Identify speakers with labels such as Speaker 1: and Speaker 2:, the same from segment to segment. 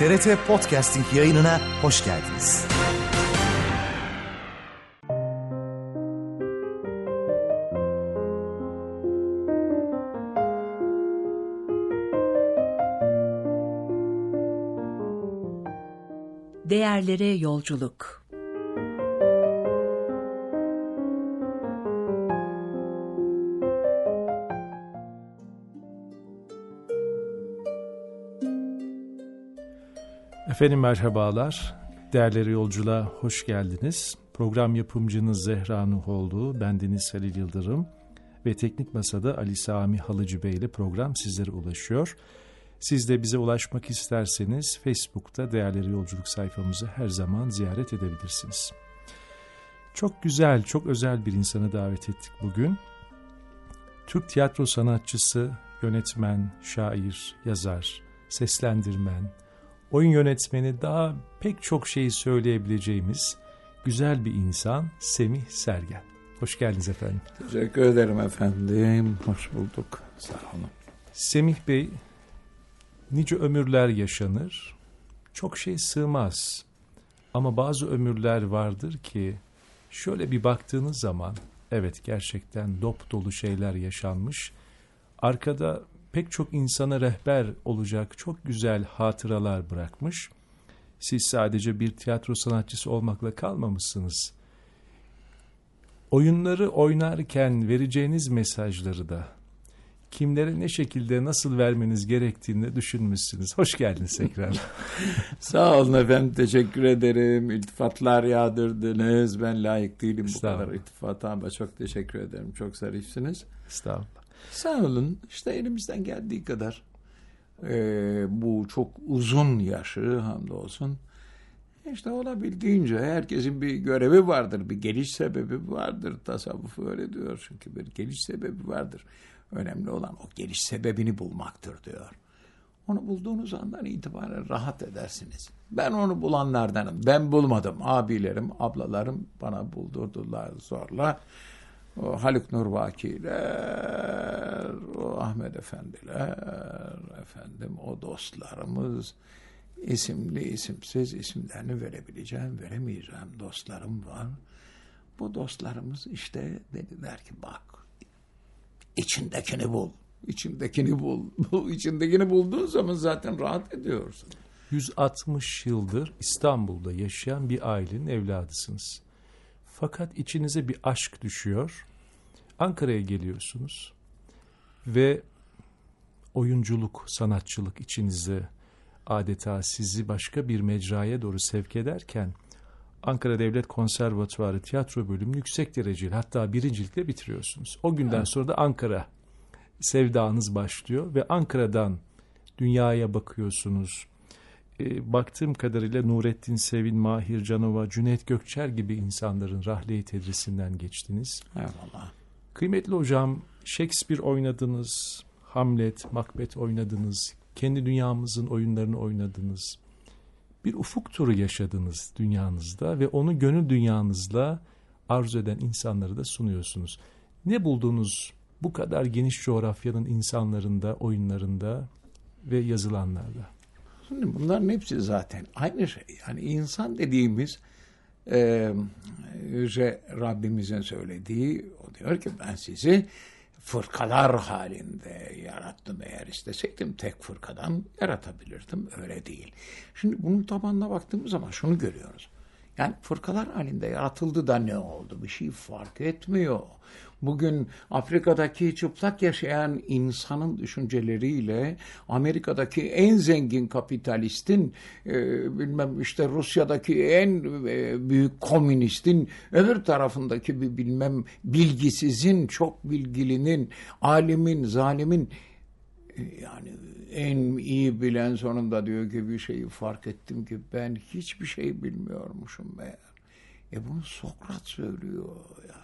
Speaker 1: TRT Podcasting yayınına hoş geldiniz.
Speaker 2: Değerlere yolculuk.
Speaker 3: Efendim merhabalar, Değerlere Yolculuğa hoş geldiniz. Program yapımcınız Zehra Nuhoğlu, bendeniz Halil Yıldırım ve Teknik Masa'da Ali Sami Halıcı Bey ile program sizlere ulaşıyor. Siz de bize ulaşmak isterseniz Facebook'ta Değerlere Yolculuk sayfamızı her zaman ziyaret edebilirsiniz. Çok güzel, çok özel bir insanı davet ettik bugün. Türk tiyatro sanatçısı, yönetmen, şair, yazar, seslendirmen, oyun yönetmeni, daha pek çok şeyi söyleyebileceğimiz güzel bir insan Semih Sergen. Hoş geldiniz efendim.
Speaker 4: Teşekkür ederim efendim. Hoş bulduk. Sağ olun.
Speaker 3: Semih Bey, nice ömürler yaşanır, çok şey sığmaz. Ama bazı ömürler vardır ki şöyle bir baktığınız zaman evet gerçekten dop dolu şeyler yaşanmış. Arkada pek çok insana rehber olacak çok güzel hatıralar bırakmış. Siz sadece bir tiyatro sanatçısı olmakla kalmamışsınız. Oyunları oynarken vereceğiniz mesajları da kimlere ne şekilde nasıl vermeniz gerektiğini düşünmüşsünüz. Hoş geldiniz tekrar.
Speaker 4: Sağ olun efendim, teşekkür ederim. İltifatlar yağdırdınız. Ben layık değilim bu kadar iltifata ama çok teşekkür ederim. Çok zarifsiniz.
Speaker 3: Estağfurullah.
Speaker 4: Sağ olun. İşte elimizden geldiği kadar bu çok uzun yaşı hamdolsun. İşte olabildiğince herkesin bir görevi vardır, bir geliş sebebi vardır. Tasavvuf öyle diyor çünkü bir geliş sebebi vardır. Önemli olan o geliş sebebini bulmaktır diyor. Onu bulduğunuz andan itibaren rahat edersiniz. Ben onu bulanlardanım. Ben bulmadım. Abilerim, ablalarım bana buldurdular zorla. O Haluk Nurbakiler, o Ahmet Efendiler, efendim o dostlarımız, isimli isimsiz isimlerini verebileceğim, veremeyeceğim dostlarım var. Bu dostlarımız işte dediler ki bak, içindekini bul, içindekini bul. Bu içindekini bulduğun zaman zaten rahat ediyorsun.
Speaker 3: 160 yıldır İstanbul'da yaşayan bir ailenin evladısınız. Fakat içinize bir aşk düşüyor. Ankara'ya geliyorsunuz ve oyunculuk, sanatçılık içinize adeta sizi başka bir mecraya doğru sevk ederken Ankara Devlet Konservatuvarı Tiyatro Bölümü yüksek dereceli, hatta birincilikle bitiriyorsunuz. O günden sonra da Ankara sevdanız başlıyor ve Ankara'dan dünyaya bakıyorsunuz. Baktığım kadarıyla Nurettin Sevin, Mahir Canova, Cüneyt Gökçer gibi insanların rahleyi tedrisinden geçtiniz.
Speaker 4: Eyvallah.
Speaker 3: Kıymetli hocam, Shakespeare oynadınız, Hamlet, Macbeth oynadınız, kendi dünyamızın oyunlarını oynadınız. Bir ufuk turu yaşadınız dünyanızda ve onu gönül dünyanızla arzu eden insanları da sunuyorsunuz. Ne buldunuz bu kadar geniş coğrafyanın insanlarında, oyunlarında ve yazılanlarda?
Speaker 4: Şimdi bunların hepsi zaten aynı şey. Yani insan dediğimiz Rabbimizin söylediği, o diyor ki ben sizi fırkalar halinde yarattım. Eğer isteseydim tek fırkadan yaratabilirdim. Öyle değil. Şimdi bunun tabanına baktığımız zaman şunu görüyoruz. Yani fırkalar halinde yaratıldı da ne oldu? Bir şey fark etmiyor. Bugün Afrika'daki çıplak yaşayan insanın düşünceleriyle Amerika'daki en zengin kapitalistin, bilmem işte Rusya'daki en büyük komünistin, öbür tarafındaki bir bilmem bilgisizin, çok bilgilinin, alimin, zalimin, yani en iyi bilen sonunda diyor ki bir şeyi fark ettim ki ben hiçbir şey bilmiyormuşum meğer. Bunu Sokrat söylüyor yani.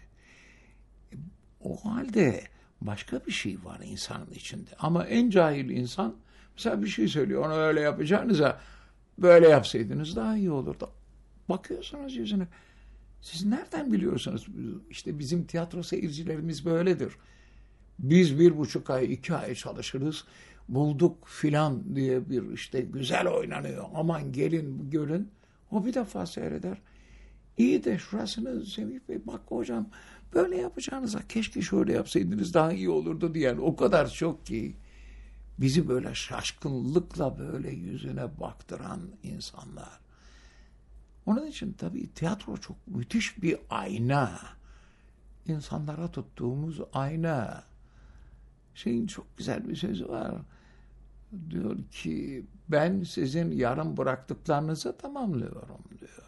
Speaker 4: O halde başka bir şey var insanın içinde. Ama en cahil insan mesela bir şey söylüyor. Onu öyle yapacağınıza böyle yapsaydınız daha iyi olurdu. Bakıyorsunuz yüzüne. Siz nereden biliyorsunuz? İşte bizim tiyatro seyircilerimiz böyledir. Biz 1,5 ay, 2 ay çalışırız. bulduk filan diye bir işte güzel oynanıyor. Aman gelin görün. O bir defa seyreder. İyi de şurasını Semih Bey bak hocam böyle yapacağınıza keşke şöyle yapsaydınız daha iyi olurdu diyen o kadar çok ki bizi böyle şaşkınlıkla böyle yüzüne baktıran insanlar. Onun için tabii tiyatro çok müthiş bir ayna. İnsanlara tuttuğumuz ayna. Şeyin çok güzel bir sözü var. Diyor ki ben sizin yarım bıraktıklarınızı tamamlıyorum diyor.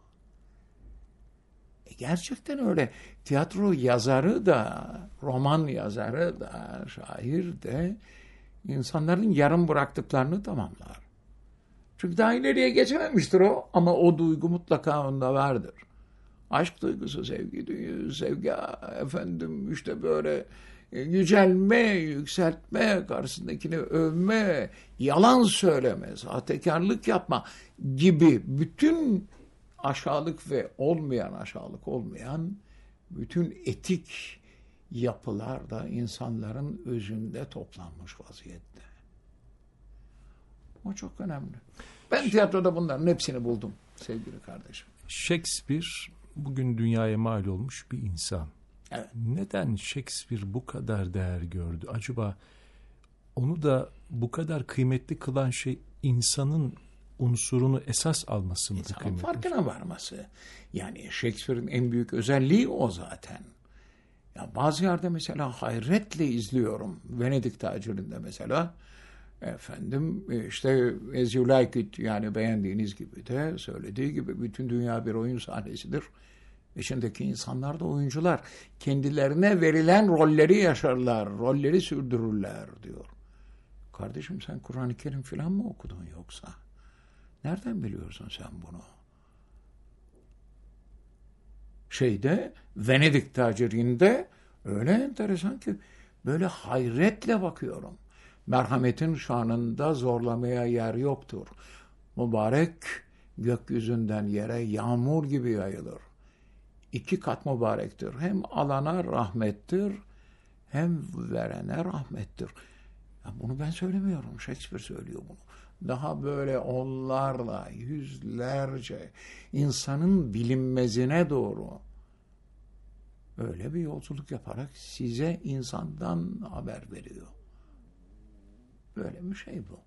Speaker 4: Gerçekten öyle. Tiyatro yazarı da, roman yazarı da, şair de insanların yarım bıraktıklarını tamamlar. Çünkü daha ileriye geçememiştir o ama o duygu mutlaka onda vardır. Aşk duygusu, sevgi efendim işte böyle yücelme, yükseltme, karşısındakini övme, yalan söyleme, sahtekarlık yapma gibi bütün aşağılık ve aşağılık olmayan bütün etik yapılar da insanların özünde toplanmış vaziyette. O çok önemli. Ben tiyatroda bunların hepsini buldum sevgili kardeşim.
Speaker 3: Shakespeare bugün dünyaya mal olmuş bir insan.
Speaker 4: Evet.
Speaker 3: Neden Shakespeare bu kadar değer gördü? Acaba onu da bu kadar kıymetli kılan şey insanın unsurunu esas alması mı?
Speaker 4: İnsanın farkına varması. Yani Shakespeare'in en büyük özelliği o zaten. Ya bazı yerde mesela hayretle izliyorum. Venedik tacirinde mesela efendim işte as you like it yani beğendiğiniz gibi de söylediği gibi bütün dünya bir oyun sahnesidir. İçindeki insanlar da oyuncular. Kendilerine verilen rolleri yaşarlar, rolleri sürdürürler diyor. Kardeşim sen Kur'an-ı Kerim falan mı okudun yoksa? Nereden biliyorsun sen bunu? Venedik tacirinde öyle enteresan ki böyle hayretle bakıyorum. Merhametin şanında zorlamaya yer yoktur. Mübarek gökyüzünden yere yağmur gibi yayılır. 2 kat mübarektir. Hem alana rahmettir, hem verene rahmettir. Ya bunu ben söylemiyorum. Shakespeare söylüyor bunu. Daha böyle onlarla, yüzlerce insanın bilinmezine doğru öyle bir yolculuk yaparak size insandan haber veriyor. Böyle bir şey bu.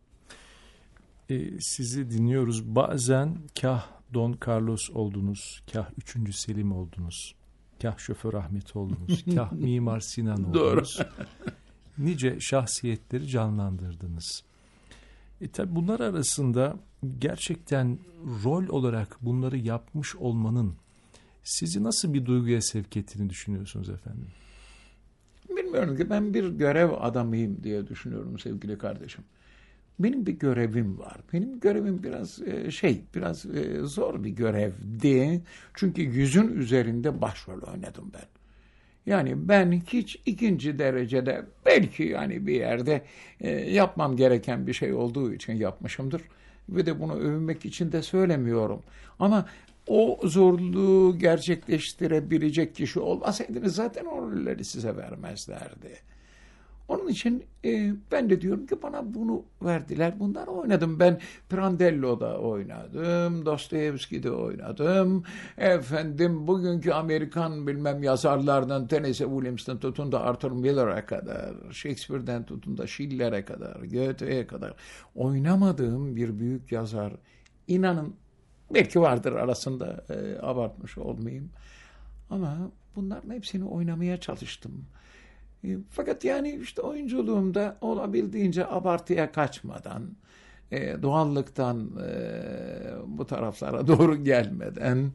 Speaker 3: Sizi dinliyoruz. Bazen kah Don Carlos oldunuz, kah 3. Selim oldunuz, kah Şoför Ahmet oldunuz, kah Mimar Sinan oldunuz. Nice şahsiyetleri canlandırdınız. Tabii bunlar arasında gerçekten rol olarak bunları yapmış olmanın sizi nasıl bir duyguya sevk ettiğini düşünüyorsunuz efendim?
Speaker 4: Bilmiyorum ki ben bir görev adamıyım diye düşünüyorum sevgili kardeşim. Benim bir görevim var. Benim görevim biraz zor bir görevdi. Çünkü 100'ün üzerinde başrol oynadım ben. Yani ben hiç 2. derecede belki yani bir yerde yapmam gereken bir şey olduğu için yapmışımdır. Ve de bunu övünmek için de söylemiyorum. Ama o zorluğu gerçekleştirebilecek kişi olmasaydınız zaten o rolleri size vermezlerdi. Onun için ben de diyorum ki bana bunu verdiler. Bunları oynadım. Ben Pirandello'da oynadım. Dostoyevski'de oynadım. Efendim bugünkü Amerikan yazarlardan Tennessee Williams'tan tutun da Arthur Miller'a kadar, Shakespeare'den tutun da Schiller'e kadar, Goethe'ye kadar oynamadığım bir büyük yazar. İnanın belki vardır arasında abartmış olmayayım. Ama bunların hepsini oynamaya çalıştım. Fakat yani işte oyunculuğumda olabildiğince abartıya kaçmadan, doğallıktan bu taraflara doğru gelmeden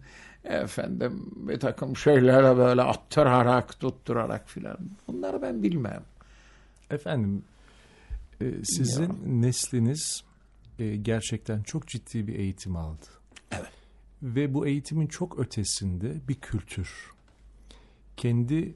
Speaker 4: bir takım şeylere böyle attırarak, tutturarak filan. Bunları ben bilmem.
Speaker 3: Efendim, sizin nesliniz gerçekten çok ciddi bir eğitim aldı.
Speaker 4: Evet.
Speaker 3: Ve bu eğitimin çok ötesinde bir kültür. Kendi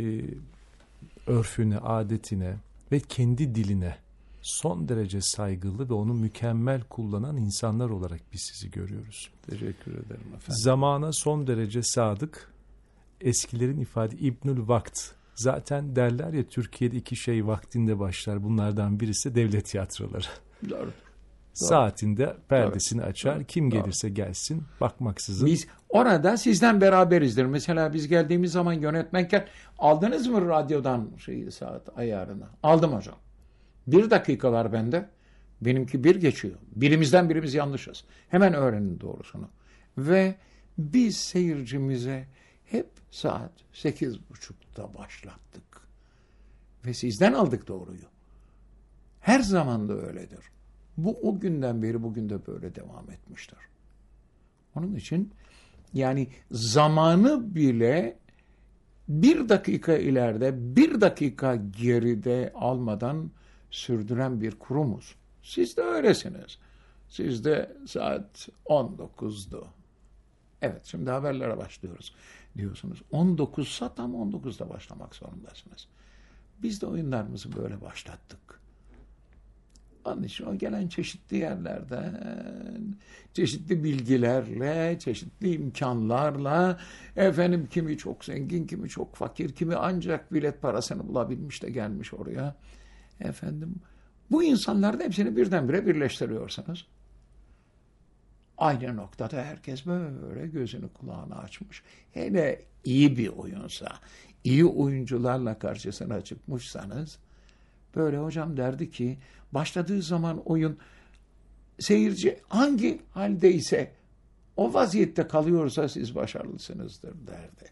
Speaker 3: örfüne, adetine ve kendi diline son derece saygılı ve onu mükemmel kullanan insanlar olarak biz sizi görüyoruz.
Speaker 4: Teşekkür ederim efendim.
Speaker 3: Zamana son derece sadık, eskilerin ifade İbnül Vakt Zaten derler ya, Türkiye'de 2 şey vaktinde başlar. Bunlardan birisi devlet tiyatroları.
Speaker 4: Doğru.
Speaker 3: Saatinde perdesini açar. Kim gelirse gelsin bakmaksızın.
Speaker 4: Biz orada sizden beraberizdir. Mesela biz geldiğimiz zaman yönetmenken aldınız mı radyodan saat ayarını? Aldım hocam. 1 dakika var bende. Benimki 1 geçiyor. Birimizden birimiz yanlışız. Hemen öğrenin doğrusunu. Ve biz seyircimize hep saat 8.30'da başlattık. Ve sizden aldık doğruyu. Her zaman da öyledir. Bu o günden beri bugün de böyle devam etmiştir. Onun için yani zamanı bile 1 dakika ileride, 1 dakika geride almadan sürdüren bir kurumuz. Siz de öylesiniz. Siz de saat 19'du. Evet, şimdi haberlere başlıyoruz diyorsunuz. 19'sa tam 19'da başlamak zorundasınız. Biz de oyunlarımızı böyle başlattık. Onun için o gelen çeşitli yerlerden, çeşitli bilgilerle, çeşitli imkanlarla, efendim kimi çok zengin, kimi çok fakir, kimi ancak bilet parasını bulabilmiş de gelmiş oraya. Efendim, bu insanların hepsini birdenbire birleştiriyorsunuz. Aynı noktada herkes böyle gözünü kulağını açmış. Hele iyi bir oyunsa, iyi oyuncularla karşısına çıkmışsanız, böyle hocam derdi ki, başladığı zaman oyun, seyirci hangi haldeyse, o vaziyette kalıyorsa siz başarılısınızdır derdi.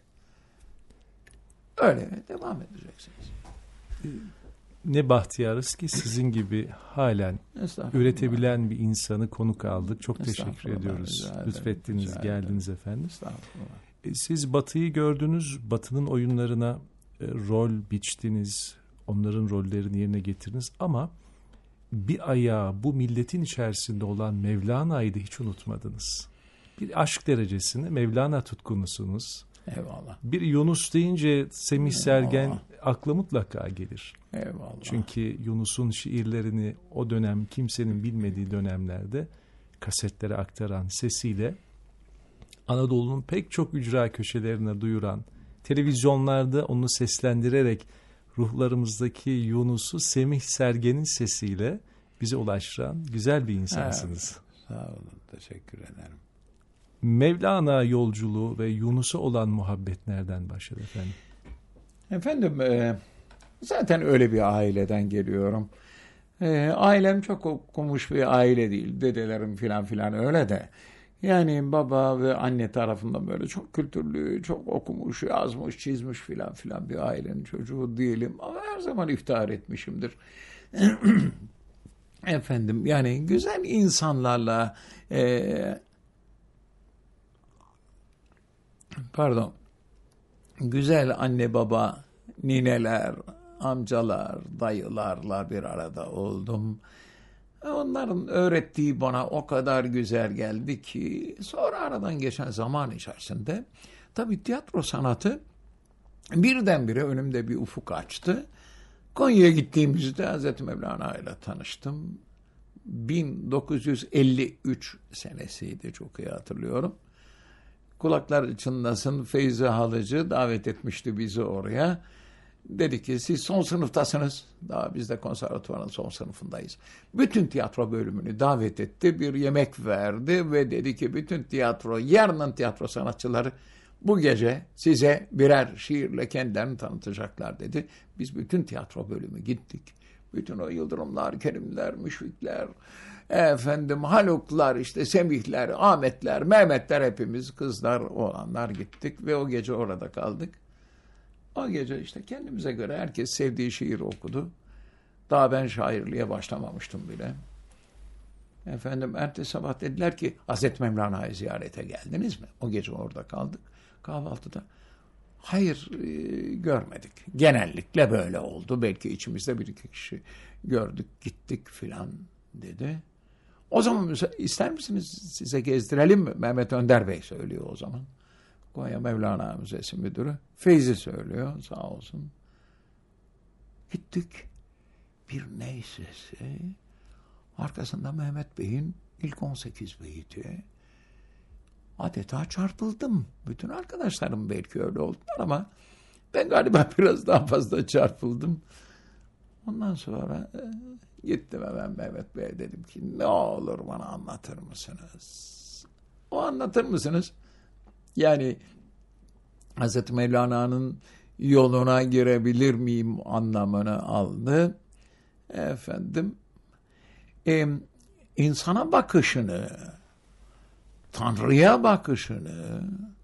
Speaker 4: Öyle devam edeceksiniz.
Speaker 3: Ne bahtiyarız ki sizin gibi halen üretebilen bir insanı konuk aldık. Çok teşekkür ediyoruz. Lütfettiniz, geldiniz efendim. Siz Batı'yı gördünüz, Batı'nın oyunlarına rol biçtiniz, onların rollerini yerine getirdiniz ama bir ayağı bu milletin içerisinde olan Mevlana'yı da hiç unutmadınız. Bir aşk derecesinde Mevlana tutkunusunuz.
Speaker 4: Eyvallah.
Speaker 3: Bir Yunus deyince Semih Sergen akla mutlaka gelir.
Speaker 4: Eyvallah.
Speaker 3: Çünkü Yunus'un şiirlerini o dönem kimsenin bilmediği dönemlerde kasetlere aktaran sesiyle Anadolu'nun pek çok ücra köşelerine duyuran, televizyonlarda onu seslendirerek ruhlarımızdaki Yunus'u Semih Sergen'in sesiyle bize ulaştıran güzel bir insansınız.
Speaker 4: Evet, sağ olun, teşekkür ederim.
Speaker 3: Mevlana yolculuğu ve Yunus'a olan muhabbet nereden başladı efendim?
Speaker 4: Efendim, zaten öyle bir aileden geliyorum. Ailem çok okumuş bir aile değil. Dedelerim filan öyle de. Yani baba ve anne tarafından böyle çok kültürlü, çok okumuş, yazmış, çizmiş filan bir ailenin çocuğu değilim. Ama her zaman iftihar etmişimdir. Efendim, yani güzel insanlarla güzel anne baba, nineler, amcalar, dayılarla bir arada oldum. Onların öğrettiği bana o kadar güzel geldi ki sonra aradan geçen zaman içerisinde tabii tiyatro sanatı birdenbire önümde bir ufuk açtı. Konya'ya gittiğimizde Hazreti Mevlana ile tanıştım. 1953 senesiydi, çok iyi hatırlıyorum. Kulaklar çınlasın, Feyzi Halıcı davet etmişti bizi oraya. Dedi ki siz son sınıftasınız. Daha biz de konservatuvarın son sınıfındayız. Bütün tiyatro bölümünü davet etti. Bir yemek verdi ve dedi ki bütün tiyatro, yarının tiyatro sanatçıları bu gece size birer şiirle kendilerini tanıtacaklar dedi. Biz bütün tiyatro bölümü gittik. Bütün o Yıldırımlar, Kerimler, Müşfikler, efendim Haluklar, işte Semihler, Ahmetler, Mehmetler, hepimiz kızlar, oğlanlar gittik ve o gece orada kaldık. O gece işte kendimize göre herkes sevdiği şiir okudu. Daha ben şairliğe başlamamıştım bile. Efendim ertesi sabah dediler ki Hazreti Mevlana'yı ziyarete geldiniz mi? O gece orada kaldık kahvaltıda. Hayır, görmedik. Genellikle böyle oldu. Belki içimizde bir iki kişi gördük, gittik filan dedi. O zaman ister misiniz size gezdirelim mi? Mehmet Önder Bey söylüyor o zaman. Konya Mevlana Müzesi müdürü. Feyzi söylüyor, sağ olsun. Gittik. Bir ney sesi. Arkasında Mehmet Bey'in ilk 18 beyti. Adeta çarpıldım. Bütün arkadaşlarım belki öyle oldular ama Ben galiba biraz daha fazla çarpıldım. Ondan sonra gittim hemen Mehmet Bey'e, dedim ki ne olur bana anlatır mısınız? O anlatır mısınız? Yani Hazreti Mevlana'nın yoluna girebilir miyim anlamını aldı. Efendim, insana bakışını, Tanrı'ya bakışını,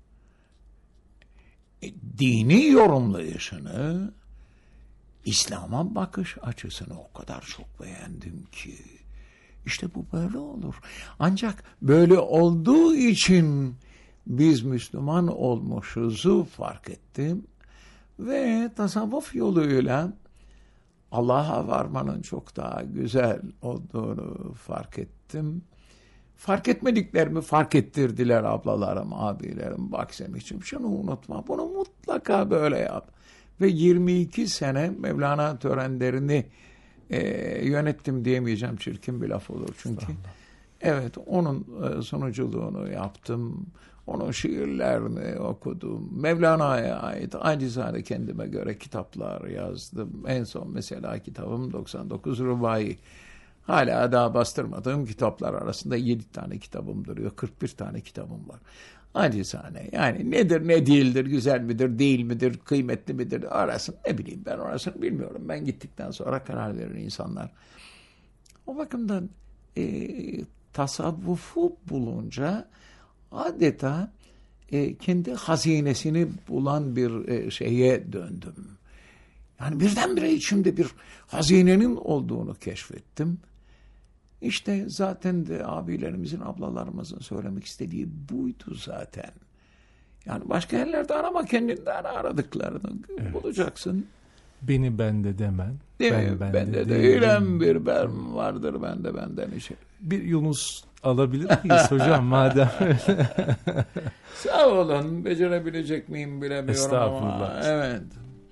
Speaker 4: dini yorumlayışını, İslam'a bakış açısını o kadar çok beğendim ki. İşte bu böyle olur. Ancak böyle olduğu için biz Müslüman olmuşuzu fark ettim. Ve tasavvuf yoluyla Allah'a varmanın çok daha güzel olduğunu fark ettim. Fark etmediklerimi fark ettirdiler ablalarım, abilerim. Bak Semih'ciğim, şunu unutma, bunu mutlaka böyle yap. Ve 22 sene Mevlana törenlerini yönettim diyemeyeceğim, çirkin bir laf olur çünkü. Evet, onun sunuculuğunu yaptım. Onun şiirlerini okudum. Mevlana'ya ait acizane kendime göre kitaplar yazdım. En son mesela kitabım 99 Rubai. Hala daha bastırmadığım kitaplar arasında 7 tane kitabım duruyor. 41 tane kitabım var. Acizane. Yani nedir ne değildir, güzel midir değil midir, kıymetli midir arasını ne bileyim, ben orasını bilmiyorum. Ben gittikten sonra karar verir insanlar. O bakımdan tasavvufu bulunca adeta kendi hazinesini bulan bir şeye döndüm. Yani birdenbire içimde bir hazinenin olduğunu keşfettim. İşte zaten de abilerimizin, ablalarımızın söylemek istediği buydu zaten. Yani başka yerlerde arama, kendinden aradıklarını bulacaksın.
Speaker 3: Beni bende demen.
Speaker 4: Bende değilim, bir ben vardır bende, benden içeri.
Speaker 3: Bir Yunus alabilir miyiz hocam madem öyle?
Speaker 4: Sağ olun, becerebilecek miyim bilemiyorum ama. Evet.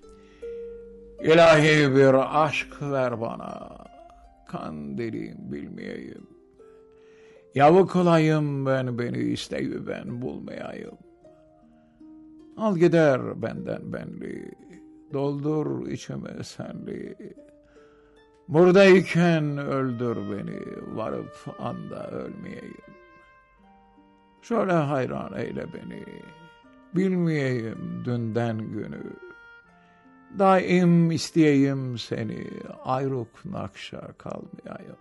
Speaker 4: İlahi bir aşk ver bana, kandilin bilmeyeyim. Yavuk olayım ben, beni isteyi ben bulmayayım. Al gider benden benli, doldur içime senli. Buradayken öldür beni, varıp anda ölmeyeyim. Şöyle hayran eyle beni, bilmeyeyim dünden günü. Daim isteyeyim seni, ayrık nakşa kalmayayım.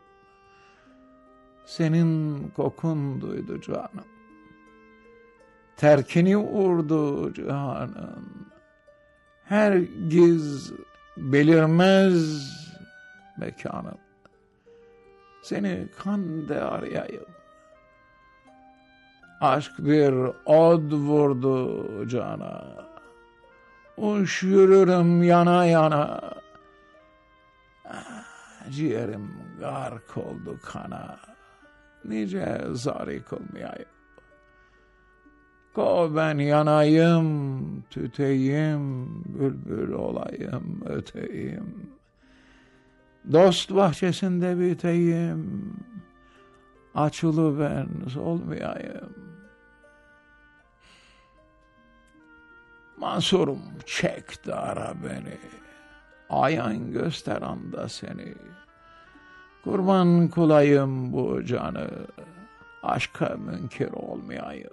Speaker 4: Senin kokun duydu canım, terkini vurdu cihanın. Her giz belirmez mekanım, seni kande arayayım. Aşk bir od vurdu cana, uç yürürüm yana yana. Ciğerim gark oldu kana, nice zari kılmayayım. Ko ben yanayım, tüteyim, bülbül olayım, öteyim. Dost bahçesinde biteyim, açılı ben solmayayım. Mansurum çek de ara beni, ayan göster anda seni. Kurban kulayım bu canı, aşka münkir olmayayım.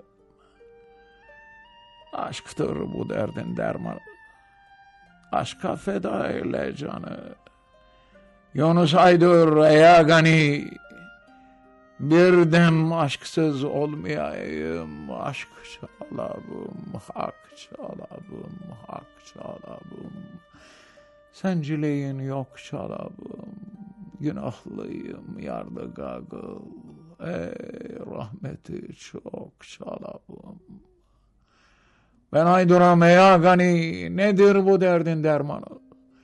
Speaker 4: Aşktır bu derdin dermanı, aşka feda eyle canı. Yunus Aydır ey gani, bir dem aşksız olmayayım. Aşk çalabım, hak çalabım, hak çalabım. Sencileyin yok çalabım, günahlıyım yardı gagıl. Ey rahmeti çok çalabım. Ben Aydur'am ey gani, nedir bu derdin dermanı?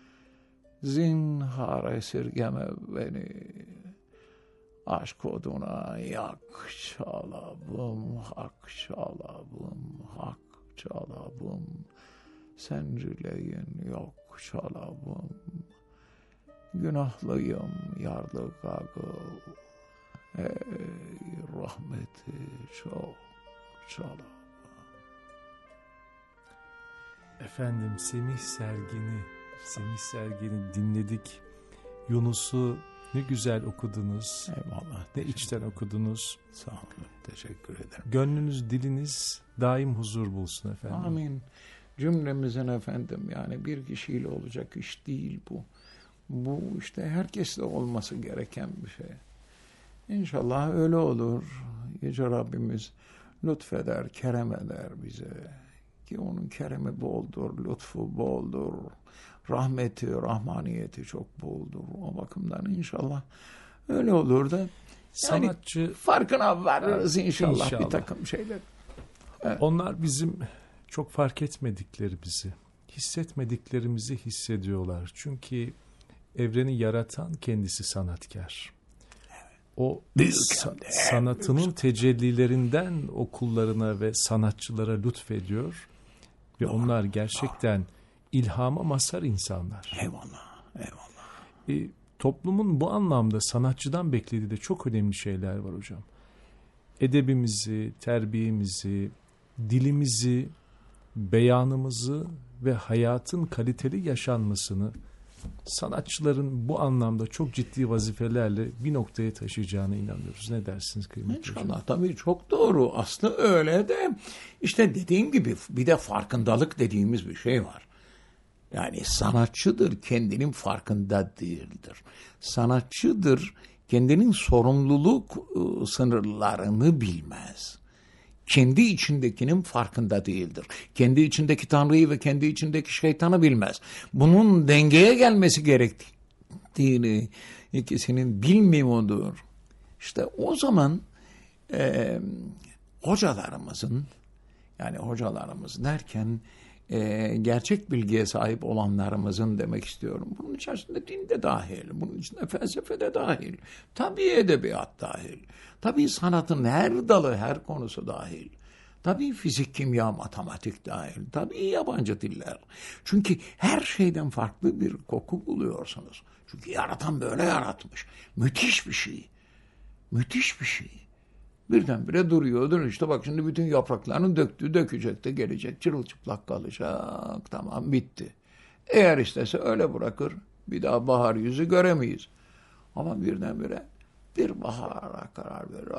Speaker 4: Zinhar esirgeme beni, aşk oduna yak çalabım, hak çalabım, hak çalabım. Sencileyin yok çalabım, günahlıyım yarlı gagıl. Ey rahmeti çok çalabım.
Speaker 3: Efendim Semih Sergen'i dinledik. Yunus'u ne güzel okudunuz.
Speaker 4: Eyvallah.
Speaker 3: Ne içten okudunuz.
Speaker 4: Sağ olun. Teşekkür ederim.
Speaker 3: Gönlünüz, diliniz daim huzur bulsun efendim.
Speaker 4: Amin. Cümlemizin efendim, yani bir kişiyle olacak iş değil bu. Bu işte herkesle olması gereken bir şey. İnşallah öyle olur. Yüce Rabbimiz lütfeder, kerem eder bize. Ki onun keremi boldur, lütfu boldur. Rahmeti, rahmaniyeti çok boldur. O bakımdan inşallah öyle olur da.
Speaker 3: Sanatçı
Speaker 4: Farkına varırız inşallah,
Speaker 3: İnşallah.
Speaker 4: bir takım şeyler.
Speaker 3: onlar bizim çok fark etmedikleri bizi, hissetmediklerimizi hissediyorlar. Çünkü evreni yaratan kendisi sanatkar. O
Speaker 4: Büyük
Speaker 3: sanatının tecellilerinden o kullarına ve sanatçılara lütfediyor ve onlar gerçekten ilhama mazhar insanlar.
Speaker 4: Eyvallah, eyvallah.
Speaker 3: Toplumun bu anlamda sanatçıdan beklediği de çok önemli şeyler var hocam. Edebimizi, terbiyemizi, dilimizi, beyanımızı ve hayatın kaliteli yaşanmasını sanatçıların bu anlamda çok ciddi vazifelerle bir noktaya taşıyacağına inanıyoruz. Ne dersiniz kıymetli hocam?
Speaker 4: İnşallah, tabii çok doğru. Aslı öyle de işte dediğim gibi bir de farkındalık dediğimiz bir şey var. Yani sanatçıdır, kendinin farkında değildir. Sanatçıdır, kendinin sorumluluk sınırlarını bilmez. Kendi içindekinin farkında değildir. Kendi içindeki Tanrı'yı ve kendi içindeki şeytanı bilmez. Bunun dengeye gelmesi gerektiğini ikisinin bilmiyordur. İşte o zaman hocalarımızın, yani hocalarımız derken gerçek bilgiye sahip olanlarımızın demek istiyorum. Bunun içerisinde din de dahil, bunun içinde felsefe de dahil, tabii edebiyat dahil, tabii sanatın her dalı, her konusu dahil, tabii fizik, kimya, matematik dahil, tabii yabancı diller. Çünkü her şeyden farklı bir koku buluyorsunuz. Çünkü yaratan böyle yaratmış. Müthiş bir şey. Müthiş bir şey. Birdenbire duruyordur. İşte bak şimdi bütün yapraklarını dökecek de gelecek. Çırılçıplak kalacak. Tamam, bitti. Eğer istese öyle bırakır. Bir daha bahar yüzü göremeyiz. Ama birdenbire bir bahara karar verir.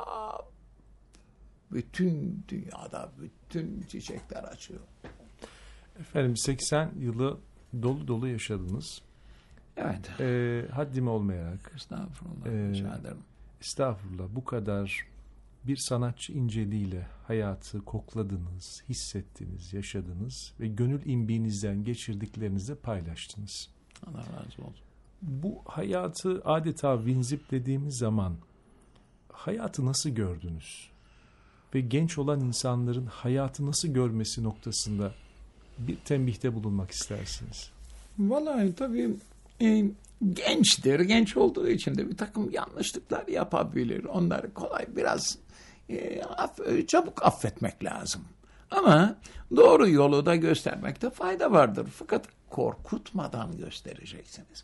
Speaker 4: Bütün dünyada bütün çiçekler açıyor.
Speaker 3: Efendim 80 yılı dolu dolu yaşadınız.
Speaker 4: Evet.
Speaker 3: Haddim olmayarak.
Speaker 4: Estağfurullah. Rica ederim.
Speaker 3: Estağfurullah, bu kadar bir sanatçı inceliğiyle hayatı kokladınız, hissettiniz, yaşadınız ve gönül imbiğinizden geçirdiklerinizi paylaştınız.
Speaker 4: Allah razı olsun.
Speaker 3: Bu hayatı adeta vinzip dediğimiz zaman hayatı nasıl gördünüz? Ve genç olan insanların hayatı nasıl görmesi noktasında bir tembihte bulunmak istersiniz.
Speaker 4: Vallahi tabii gençtir. Genç olduğu için de bir takım yanlışlıklar yapabilir. Onları kolay biraz çabuk affetmek lazım. Ama doğru yolu da göstermekte fayda vardır. Fakat korkutmadan göstereceksiniz.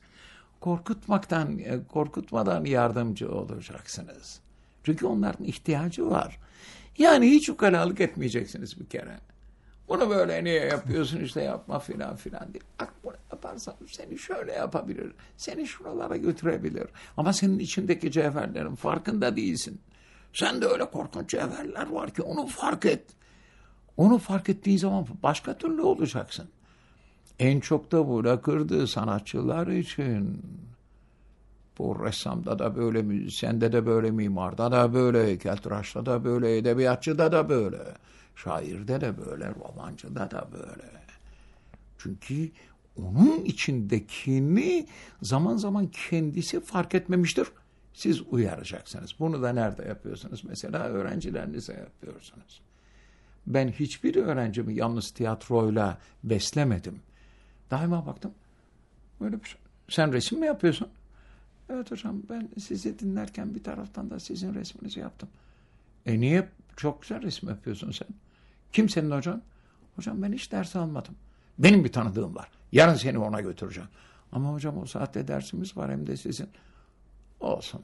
Speaker 4: Korkutmadan yardımcı olacaksınız. Çünkü onların ihtiyacı var. Yani hiç ukalalık etmeyeceksiniz bir kere. Bunu böyle niye yapıyorsun, işte yapma filan filan diye. Bak bunu yaparsan seni şöyle yapabilir. Seni şuralara götürebilir. Ama senin içindeki cevherlerin farkında değilsin. Sende öyle korkunç cevherler var ki onu fark et. Onu fark ettiğin zaman başka türlü olacaksın. En çok da bu kırdığı sanatçılar için. Bu ressamda da böyle, müzisyende de böyle, mimarda da böyle, heykeltıraşta da böyle, edebiyatçıda da böyle, şairde de böyle, romancıda da böyle. Çünkü onun içindekini zaman zaman kendisi fark etmemiştir. Siz uyaracaksınız. Bunu da nerede yapıyorsunuz? Mesela öğrencilerinize yapıyorsunuz. Ben hiçbir öğrencimi yalnız tiyatroyla beslemedim. Daima baktım. Böyle bir şey. Sen resim mi yapıyorsun? Evet hocam, ben sizi dinlerken bir taraftan da sizin resminizi yaptım. Niye? Çok güzel resim yapıyorsun sen. Kim senin hocan? Hocam ben hiç ders almadım. Benim bir tanıdığım var. Yarın seni ona götüreceğim. Ama hocam o saatte dersimiz var, hem de sizin. Olsun.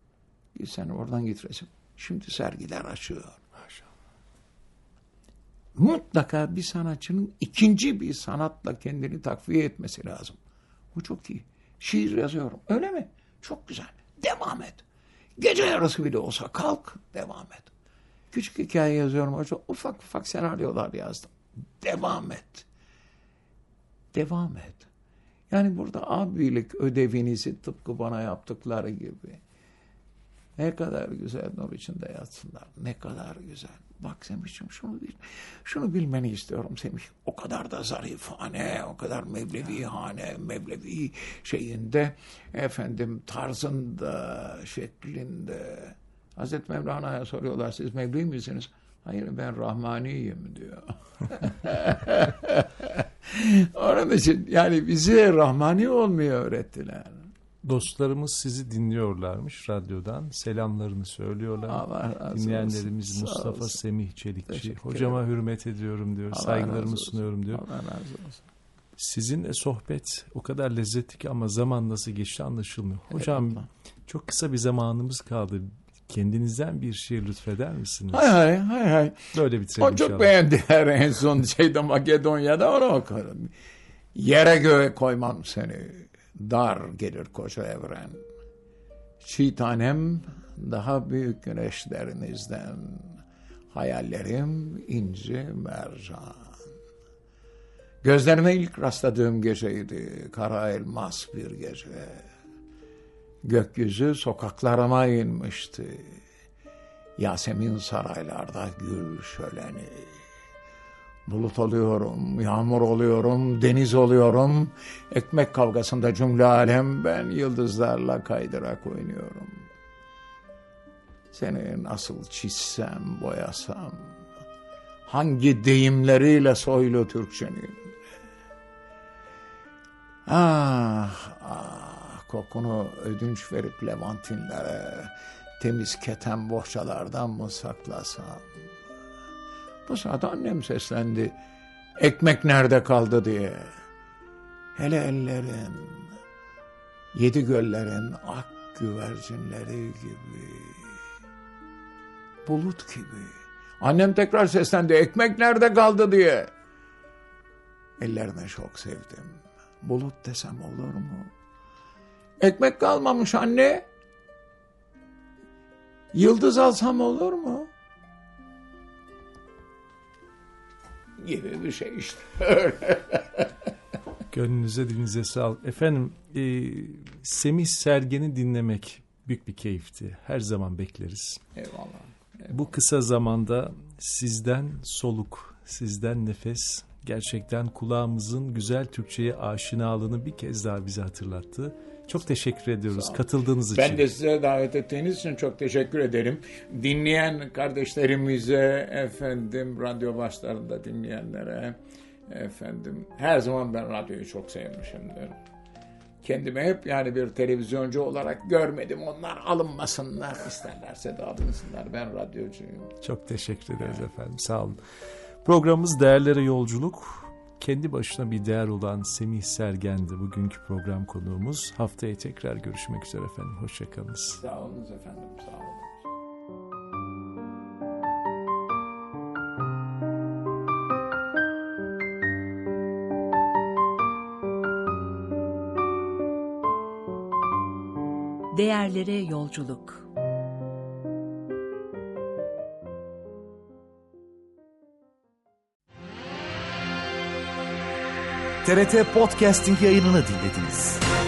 Speaker 4: Sen oradan git resim. Şimdi sergiler açıyor.
Speaker 3: Maşallah.
Speaker 4: mutlaka bir sanatçının ikinci bir sanatla kendini takviye etmesi lazım. Bu çok iyi. Şiir yazıyorum. Öyle mi? Çok güzel. Devam et. Gece yarısı bile olsa kalk, devam et. Küçük hikaye yazıyorum. Ufak ufak senaryolar yazdım. Devam et. Devam et. Yani burada abilik ödevinizi tıpkı bana yaptıkları gibi. Ne kadar güzel nur içinde yatsınlar. Ne kadar güzel. Bak Semih'ciğim şunu bilmeni istiyorum Semih. O kadar da zarifane, o kadar mevlevihane, mevlevi şeyinde, tarzında, şeklinde. Hazreti Mevlana'ya soruyorlar, siz Mevlevi misiniz? Hayır, ben Rahmaniyim diyor. Onun için yani bize Rahmani olmayı öğrettiler.
Speaker 3: Dostlarımız sizi dinliyorlarmış radyodan. Selamlarını söylüyorlar.
Speaker 4: Allah razı
Speaker 3: Dinleyenlerimiz
Speaker 4: olsun.
Speaker 3: Mustafa Semih Çelikçi.
Speaker 4: Teşekkür
Speaker 3: Hocama hürmet ediyorum diyor.
Speaker 4: Allah
Speaker 3: Saygılarımı
Speaker 4: razı olsun.
Speaker 3: sunuyorum diyor.
Speaker 4: Allah razı olsun.
Speaker 3: Sizinle sohbet o kadar lezzetli ki ama zaman nasıl geçti anlaşılmıyor. Hocam
Speaker 4: Eyvallah.
Speaker 3: çok kısa bir zamanımız kaldı. Kendinizden bir şiir lütfeder misiniz?
Speaker 4: Hay.
Speaker 3: Böyle bitirelim
Speaker 4: O çok
Speaker 3: inşallah.
Speaker 4: beğendiler en son Makedonya'da, onu okurum. Yere göğe koymam seni, dar gelir koca evren. Çiğ tanem daha büyük güneşlerinizden, hayallerim inci mercan. Gözlerime ilk rastladığım geceydi, kara elmas bir gece. Gökyüzü sokaklarıma inmişti. Yasemin saraylarda gül şöleni. Bulut oluyorum, yağmur oluyorum, deniz oluyorum. Ekmek kavgasında cümle alem, ben yıldızlarla kaydırak oynuyorum. Seni nasıl çizsem, boyasam, hangi deyimleriyle soylu Türkçenin. Kokunu ödünç verip Levantinlere, temiz keten bohçalardan mı saklasam? Bu saat annem seslendi, ekmek nerede kaldı diye. Hele ellerin, yedi göllerin ak güvercinleri gibi, bulut gibi. Annem tekrar seslendi, ekmek nerede kaldı diye. Ellerine çok sevdim. Bulut desem olur mu? Ekmek kalmamış anne. Yıldız alsam olur mu? Gibi bir şey işte.
Speaker 3: Gönlünüze dilinize sağlık. Efendim Semih Sergen'i dinlemek büyük bir keyifti. Her zaman bekleriz.
Speaker 4: Eyvallah.
Speaker 3: Bu kısa zamanda sizden soluk, sizden nefes gerçekten kulağımızın güzel Türkçe'ye aşinalığını bir kez daha bize hatırlattı. Çok teşekkür ediyoruz katıldığınız için.
Speaker 4: Ben de size davet ettiğiniz için çok teşekkür ederim. Dinleyen kardeşlerimize, radyo başlarında dinleyenlere, her zaman ben radyoyu çok sevmişimdir. Kendimi hep yani bir televizyoncu olarak görmedim. Onlar alınmasınlar, isterlerse de alınsınlar. Ben radyocuyum.
Speaker 3: Çok teşekkür ederiz efendim. Sağ olun. Programımız Değerlere Yolculuk. Kendi başına bir değer olan Semih Sergen'di bugünkü program konuğumuz. Haftaya tekrar görüşmek üzere efendim. Hoşçakalınız.
Speaker 4: Sağ olunuz efendim. Sağ olun.
Speaker 2: Değerlere yolculuk.
Speaker 1: TRT Podcasting yayınını dinlediniz.